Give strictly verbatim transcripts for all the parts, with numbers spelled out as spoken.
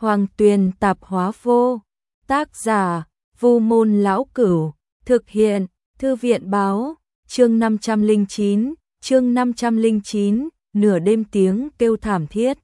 Hoàng Tuyền tạp hóa vô. Tác giả, Vu Môn Lão Cửu. Thực hiện, Thư viện báo. Chương năm trăm lẻ chín, chương năm trăm lẻ chín, nửa đêm tiếng kêu thảm thiết.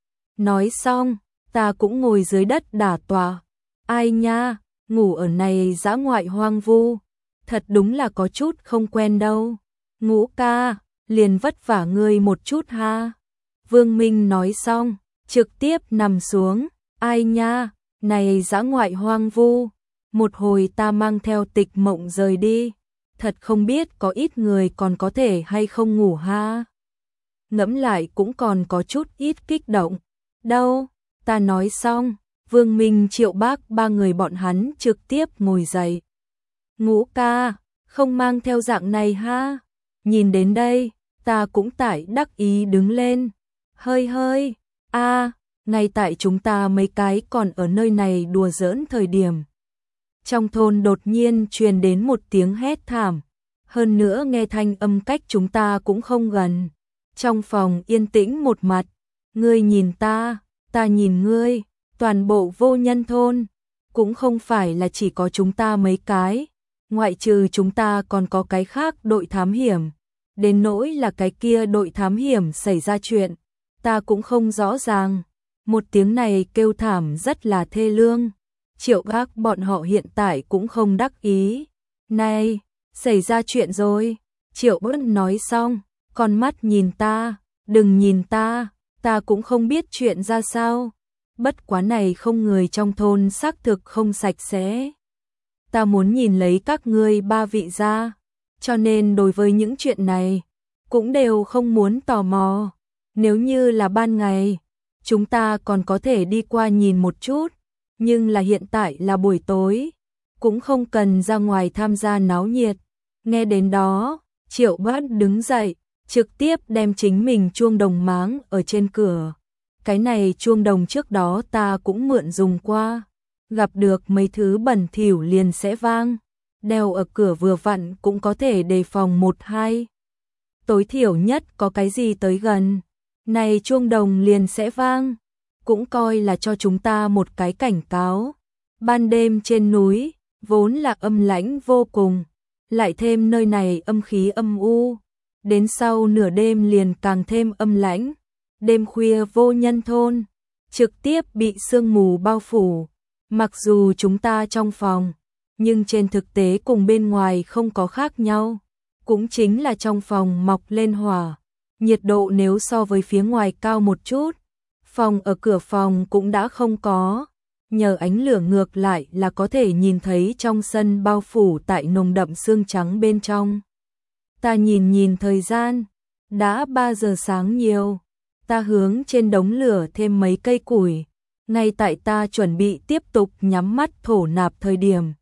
Nói xong, ta cũng ngồi dưới đất đả tọa. Ai nha, ngủ ở này dã ngoại hoang vu, thật đúng là có chút không quen đâu. Ngũ ca, liền vất vả ngươi một chút ha. Vương Minh nói xong, trực tiếp nằm xuống. Ai nha, này dã ngoại hoang vu. Một hồi ta mang theo Tịch Mộng rời đi, thật không biết có ít người còn có thể hay không ngủ ha. Ngẫm lại cũng còn có chút ít kích động. Đâu, ta nói xong, Vương Minh, Triệu Bác ba người bọn hắn trực tiếp ngồi dậy. Ngũ ca, không mang theo dạng này ha. Nhìn đến đây, ta cũng tải đắc ý đứng lên. Hơi hơi, a, ngay tại chúng ta mấy cái còn ở nơi này đùa giỡn thời điểm. Trong thôn đột nhiên truyền đến một tiếng hét thảm, hơn nữa nghe thanh âm cách chúng ta cũng không gần. Trong phòng yên tĩnh một mặt, ngươi nhìn ta, ta nhìn ngươi, toàn bộ Vô Nhân thôn, cũng không phải là chỉ có chúng ta mấy cái, ngoại trừ chúng ta còn có cái khác đội thám hiểm. Đến nỗi là cái kia đội thám hiểm xảy ra chuyện, ta cũng không rõ ràng. Một tiếng này kêu thảm rất là thê lương. Triệu Bác bọn họ hiện tại cũng không đắc ý. Này, xảy ra chuyện rồi. Triệu Bác nói xong, con mắt nhìn ta, đừng nhìn ta, ta cũng không biết chuyện ra sao. Bất quá này không người trong thôn xác thực không sạch sẽ. Ta muốn nhìn lấy các ngươi ba vị ra, cho nên đối với những chuyện này, cũng đều không muốn tò mò. Nếu như là ban ngày, chúng ta còn có thể đi qua nhìn một chút, nhưng là hiện tại là buổi tối, cũng không cần ra ngoài tham gia náo nhiệt. Nghe đến đó, Triệu Bát đứng dậy, trực tiếp đem chính mình chuông đồng máng ở trên cửa. Cái này chuông đồng trước đó ta cũng mượn dùng qua, gặp được mấy thứ bẩn thỉu liền sẽ vang, đeo ở cửa vừa vặn cũng có thể đề phòng một hai. Tối thiểu nhất có cái gì tới gần, này chuông đồng liền sẽ vang, cũng coi là cho chúng ta một cái cảnh cáo. Ban đêm trên núi, vốn là âm lãnh vô cùng, lại thêm nơi này âm khí âm u, đến sau nửa đêm liền càng thêm âm lãnh. Đêm khuya Vô Nhân thôn, trực tiếp bị sương mù bao phủ, mặc dù chúng ta trong phòng, nhưng trên thực tế cùng bên ngoài không có khác nhau, cũng chính là trong phòng mọc lên hỏa. Nhiệt độ nếu so với phía ngoài cao một chút, phòng ở cửa phòng cũng đã không có, nhờ ánh lửa ngược lại là có thể nhìn thấy trong sân bao phủ tại nồng đậm sương trắng bên trong. Ta nhìn nhìn thời gian, đã ba giờ sáng nhiều, ta hướng trên đống lửa thêm mấy cây củi, ngay tại ta chuẩn bị tiếp tục nhắm mắt thổ nạp thời điểm.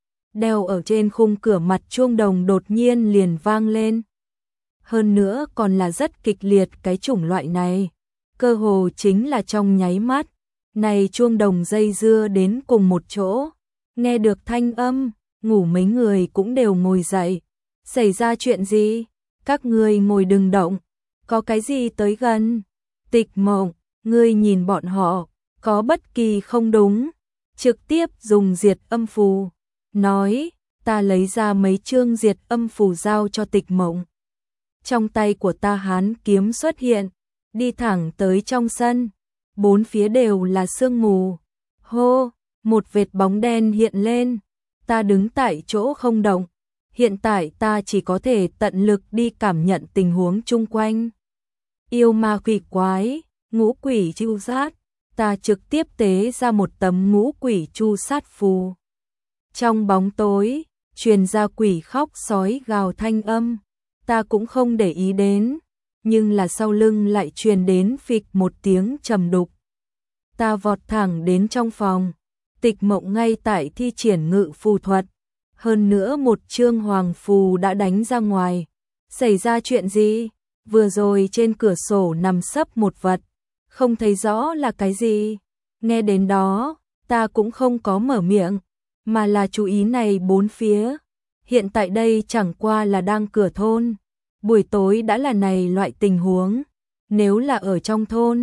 Đeo ở trên khung cửa mặt chuông đồng đột nhiên liền vang lên. Hơn nữa còn là rất kịch liệt cái chủng loại này, cơ hồ chính là trong nháy mắt, này chuông đồng dây dưa đến cùng một chỗ. Nghe được thanh âm, ngủ mấy người cũng đều ngồi dậy. Xảy ra chuyện gì? Các ngươi ngồi đừng động, có cái gì tới gần? Tịch Mộng, ngươi nhìn bọn họ, có bất kỳ không đúng, trực tiếp dùng diệt âm phù. Nói, ta lấy ra mấy chương diệt âm phù giao cho Tịch Mộng. Trong tay của ta hán kiếm xuất hiện, đi thẳng tới trong sân, bốn phía đều là sương mù. Hô, một vệt bóng đen hiện lên, ta đứng tại chỗ không động. Hiện tại ta chỉ có thể tận lực đi cảm nhận tình huống chung quanh. Yêu ma quỷ quái, ngũ quỷ chu sát, ta trực tiếp tế ra một tấm ngũ quỷ chu sát phù. Trong bóng tối, truyền ra quỷ khóc sói gào thanh âm, ta cũng không để ý đến, nhưng là sau lưng lại truyền đến phịch một tiếng trầm đục. Ta vọt thẳng đến trong phòng, Tịch Mộng ngay tại thi triển ngự phù thuật, hơn nữa một chương hoàng phù đã đánh ra ngoài. Xảy ra chuyện gì? Vừa rồi trên cửa sổ nằm sấp một vật, không thấy rõ là cái gì. Nghe đến đó, ta cũng không có mở miệng, mà là chú ý này bốn phía. Hiện tại đây chẳng qua là đang cửa thôn, buổi tối đã là này loại tình huống, nếu là ở trong thôn,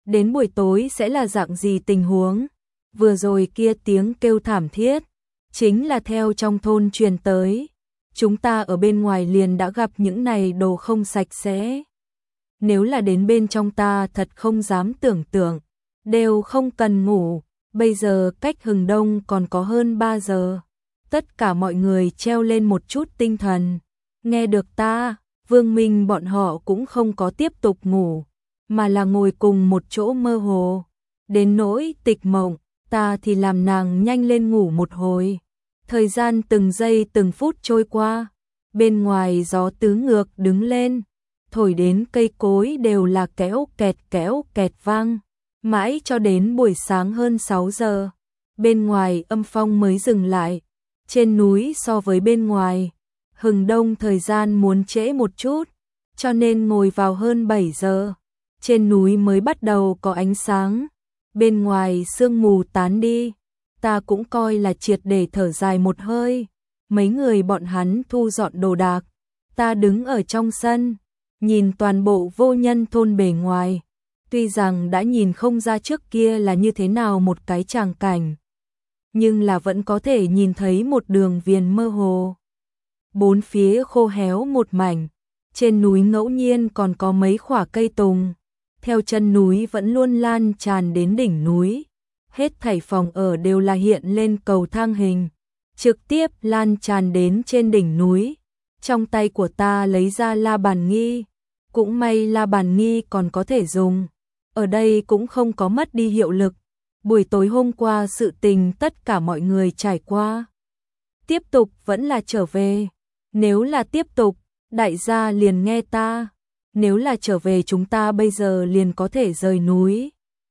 đến buổi tối sẽ là dạng gì tình huống. Vừa rồi kia tiếng kêu thảm thiết, chính là theo trong thôn truyền tới. Chúng ta ở bên ngoài liền đã gặp những này đồ không sạch sẽ. Nếu là đến bên trong ta thật không dám tưởng tượng, đều không cần ngủ, bây giờ cách hừng đông còn có hơn ba giờ. Tất cả mọi người treo lên một chút tinh thần, nghe được ta, Vương Minh bọn họ cũng không có tiếp tục ngủ, mà là ngồi cùng một chỗ mơ hồ. Đến nỗi Tịch Mộng, ta thì làm nàng nhanh lên ngủ một hồi. Thời gian từng giây từng phút trôi qua, bên ngoài gió tứ ngược đứng lên, thổi đến cây cối đều là kéo kẹt kéo kẹt vang, mãi cho đến buổi sáng hơn sáu giờ, bên ngoài âm phong mới dừng lại. Trên núi so với bên ngoài, hừng đông thời gian muốn trễ một chút, cho nên ngồi vào hơn bảy giờ, trên núi mới bắt đầu có ánh sáng, bên ngoài sương mù tán đi. Ta cũng coi là triệt để thở dài một hơi. Mấy người bọn hắn thu dọn đồ đạc, ta đứng ở trong sân, nhìn toàn bộ Vô Nhân thôn bề ngoài. Tuy rằng đã nhìn không ra trước kia là như thế nào một cái tràng cảnh, nhưng là vẫn có thể nhìn thấy một đường viền mơ hồ. Bốn phía khô héo một mảnh, trên núi ngẫu nhiên còn có mấy khỏa cây tùng, theo chân núi vẫn luôn lan tràn đến đỉnh núi. Hết thảy phòng ở đều là hiện lên cầu thang hình, trực tiếp lan tràn đến trên đỉnh núi. Trong tay của ta lấy ra la bàn nghi, cũng may la bàn nghi còn có thể dùng, ở đây cũng không có mất đi hiệu lực. Buổi tối hôm qua sự tình tất cả mọi người trải qua, tiếp tục vẫn là trở về. Nếu là tiếp tục, đại gia liền nghe ta, nếu là trở về chúng ta bây giờ liền có thể rời núi.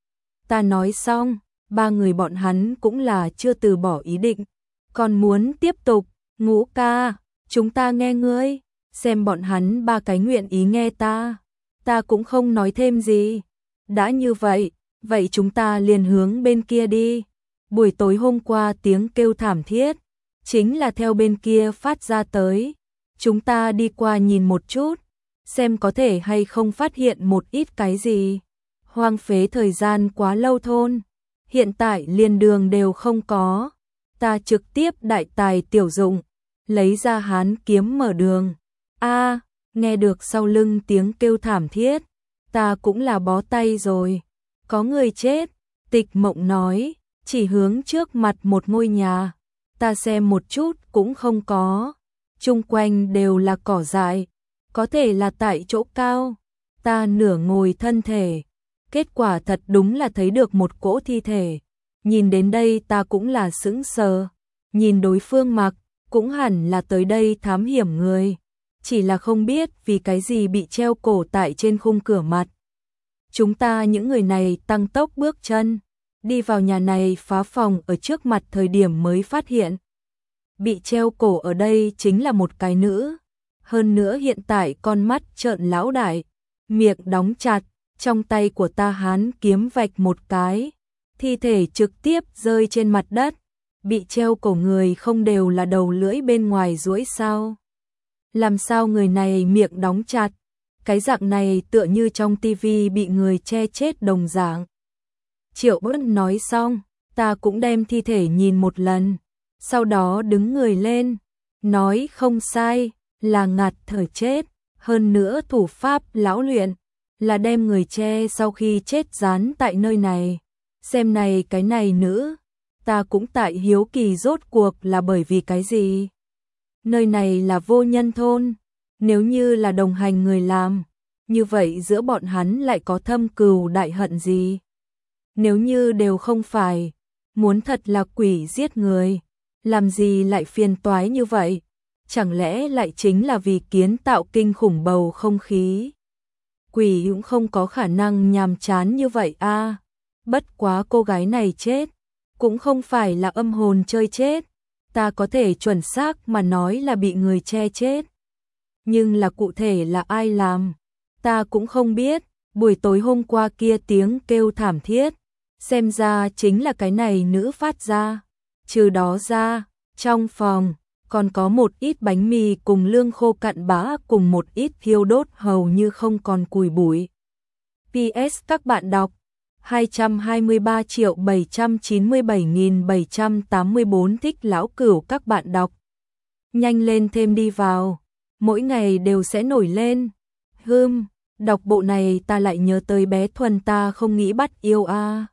Ta nói xong, ba người bọn hắn cũng là chưa từ bỏ ý định, còn muốn tiếp tục. Ngũ ca, chúng ta nghe ngươi. Xem bọn hắn ba cái nguyện ý nghe ta, ta cũng không nói thêm gì. Đã như vậy, vậy chúng ta liền hướng bên kia đi. Buổi tối hôm qua tiếng kêu thảm thiết, chính là theo bên kia phát ra tới. Chúng ta đi qua nhìn một chút, xem có thể hay không phát hiện một ít cái gì. Hoang phế thời gian quá lâu thôn, hiện tại liền đường đều không có. Ta trực tiếp đại tài tiểu dụng, lấy ra hán kiếm mở đường. A, nghe được sau lưng tiếng kêu thảm thiết, ta cũng là bó tay rồi. Có người chết, Tịch Mộng nói, chỉ hướng trước mặt một ngôi nhà. Ta xem một chút cũng không có, chung quanh đều là cỏ dại, có thể là tại chỗ cao. Ta nửa ngồi thân thể, kết quả thật đúng là thấy được một cỗ thi thể. Nhìn đến đây ta cũng là sững sờ, nhìn đối phương mặc, cũng hẳn là tới đây thám hiểm người, chỉ là không biết vì cái gì bị treo cổ tại trên khung cửa mặt. Chúng ta những người này tăng tốc bước chân, đi vào nhà này phá phòng ở trước mặt thời điểm mới phát hiện. Bị treo cổ ở đây chính là một cái nữ, hơn nữa hiện tại con mắt trợn lão đại, miệng đóng chặt, trong tay của ta hán kiếm vạch một cái, thi thể trực tiếp rơi trên mặt đất. Bị treo cổ người không đều là đầu lưỡi bên ngoài duỗi sao? Làm sao người này miệng đóng chặt? Cái dạng này tựa như trong tivi bị người che chết đồng dạng. Triệu Bớt nói xong, ta cũng đem thi thể nhìn một lần, sau đó đứng người lên, nói không sai, là ngạt thở chết, hơn nữa thủ pháp lão luyện, là đem người che sau khi chết dán tại nơi này. Xem này cái này nữ, ta cũng tại hiếu kỳ rốt cuộc là bởi vì cái gì. Nơi này là Vô Nhân thôn, nếu như là đồng hành người làm, như vậy giữa bọn hắn lại có thâm cừu đại hận gì? Nếu như đều không phải, muốn thật là quỷ giết người, làm gì lại phiền toái như vậy? Chẳng lẽ lại chính là vì kiến tạo kinh khủng bầu không khí? Quỷ cũng không có khả năng nhàm chán như vậy a. À, bất quá cô gái này chết, cũng không phải là âm hồn chơi chết, ta có thể chuẩn xác mà nói là bị người che chết. Nhưng là cụ thể là ai làm, ta cũng không biết. Buổi tối hôm qua kia tiếng kêu thảm thiết, xem ra chính là cái này nữ phát ra. Trừ đó ra, trong phòng còn có một ít bánh mì cùng lương khô cặn bã cùng một ít thiêu đốt hầu như không còn củi bụi. pê ét các bạn đọc hai trăm hai mươi ba triệu bảy trăm chín mươi bảy nghìn bảy trăm tám mươi tư thích lão cửu các bạn đọc. Nhanh lên thêm đi vào, mỗi ngày đều sẽ nổi lên. Hưm, đọc bộ này ta lại nhớ tới bé Thuần ta không nghĩ bắt yêu a. À.